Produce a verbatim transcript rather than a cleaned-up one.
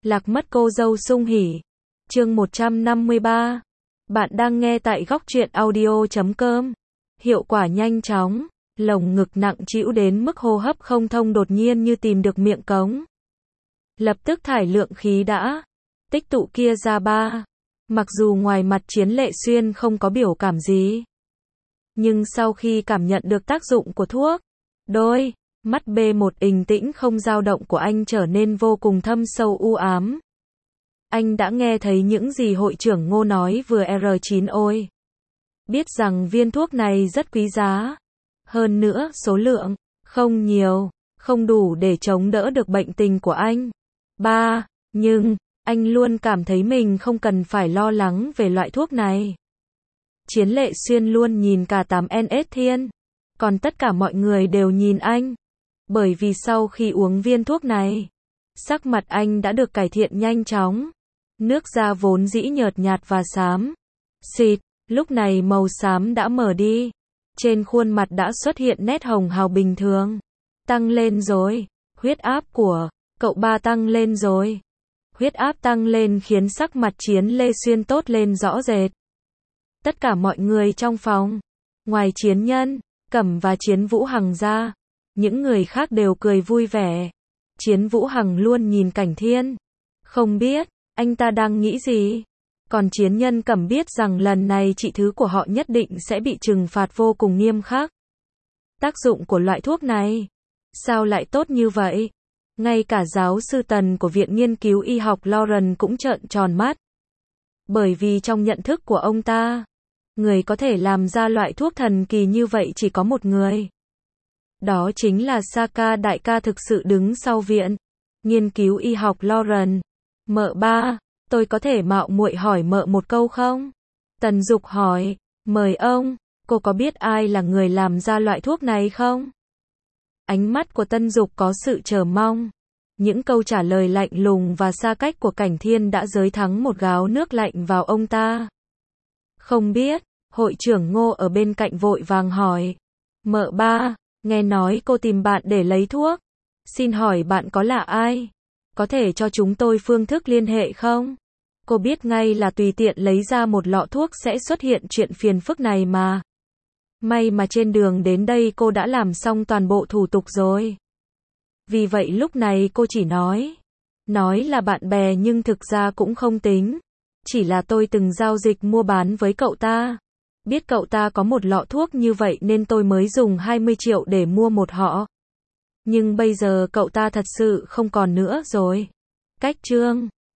Lạc mất cô dâu sung hỉ. Chương một trăm năm mươi ba. Bạn đang nghe tại góc truyện audio chấm com. Hiệu quả nhanh chóng, lồng ngực nặng trĩu đến mức hô hấp không thông đột nhiên như tìm được miệng cống. Lập tức thải lượng khí đã tích tụ kia ra ba. Mặc dù ngoài mặt Chiến Lệ Xuyên không có biểu cảm gì, nhưng sau khi cảm nhận được tác dụng của thuốc, đôi mắt B một bình tĩnh không dao động của anh trở nên vô cùng thâm sâu u ám. Anh đã nghe thấy những gì hội trưởng Ngô nói vừa R chín ôi. Biết rằng viên thuốc này rất quý giá. Hơn nữa, số lượng không nhiều, không đủ để chống đỡ được bệnh tình của anh. Ba, nhưng anh luôn cảm thấy mình không cần phải lo lắng về loại thuốc này. Chiến Lệ Xuyên luôn nhìn cả tám N S Thiên, còn tất cả mọi người đều nhìn anh. Bởi vì sau khi uống viên thuốc này, sắc mặt anh đã được cải thiện nhanh chóng. Nước da vốn dĩ nhợt nhạt và xám xịt, lúc này màu xám đã mở đi. Trên khuôn mặt đã xuất hiện nét hồng hào bình thường. Tăng lên rồi, huyết áp của cậu ba tăng lên rồi. Huyết áp tăng lên khiến sắc mặt Chiến Lê Xuyên tốt lên rõ rệt. Tất cả mọi người trong phòng, ngoài Chiến Nhân, Cẩm và Chiến Vũ Hằng ra, những người khác đều cười vui vẻ. Chiến Vũ Hằng luôn nhìn Cảnh Thiên, không biết anh ta đang nghĩ gì. Còn Chiến Nhân Cẩm biết rằng lần này chị thứ của họ nhất định sẽ bị trừng phạt vô cùng nghiêm khắc. Tác dụng của loại thuốc này sao lại tốt như vậy? Ngay cả giáo sư Tần của Viện Nghiên cứu Y học Lauren cũng trợn tròn mắt. Bởi vì trong nhận thức của ông ta, người có thể làm ra loại thuốc thần kỳ như vậy chỉ có một người. Đó chính là Saka đại ca thực sự đứng sau Viện Nghiên cứu Y học Lauren. Mợ ba, tôi có thể mạo muội hỏi mợ một câu không? Tần Dục hỏi, mời ông, cô có biết ai là người làm ra loại thuốc này không? Ánh mắt của Tân Dục có sự chờ mong. Những câu trả lời lạnh lùng và xa cách của Cảnh Thiên đã dới thắng một gáo nước lạnh vào ông ta. Không biết, hội trưởng Ngô ở bên cạnh vội vàng hỏi. Mợ ba, nghe nói cô tìm bạn để lấy thuốc. Xin hỏi bạn có là ai? Có thể cho chúng tôi phương thức liên hệ không? Cô biết ngay là tùy tiện lấy ra một lọ thuốc sẽ xuất hiện chuyện phiền phức này mà. May mà trên đường đến đây cô đã làm xong toàn bộ thủ tục rồi. Vì vậy lúc này cô chỉ nói. Nói là bạn bè nhưng thực ra cũng không tính. Chỉ là tôi từng giao dịch mua bán với cậu ta. Biết cậu ta có một lọ thuốc như vậy nên tôi mới dùng hai mươi triệu để mua một họ. Nhưng bây giờ cậu ta thật sự không còn nữa rồi. Cách trương.